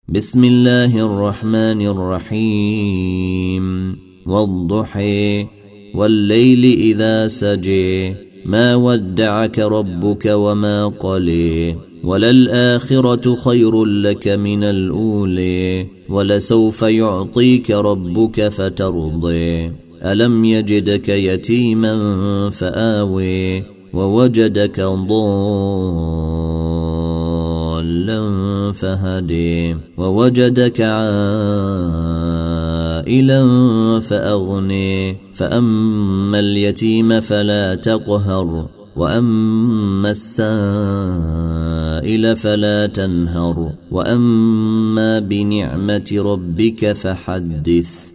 بسم الله الرحمن الرحيم والضحى والليل إذا سجى ما ودعك ربك وما قلى وللآخرة خير لك من الأولى ولسوف يعطيك ربك فترضى ألم يجدك يتيما فآوى ووجدك ضالا فهدي ووجدك عائلا فأغني فأما اليتيم فلا تقهر وأما السائل فلا تنهر وأما بنعمة ربك فحدث.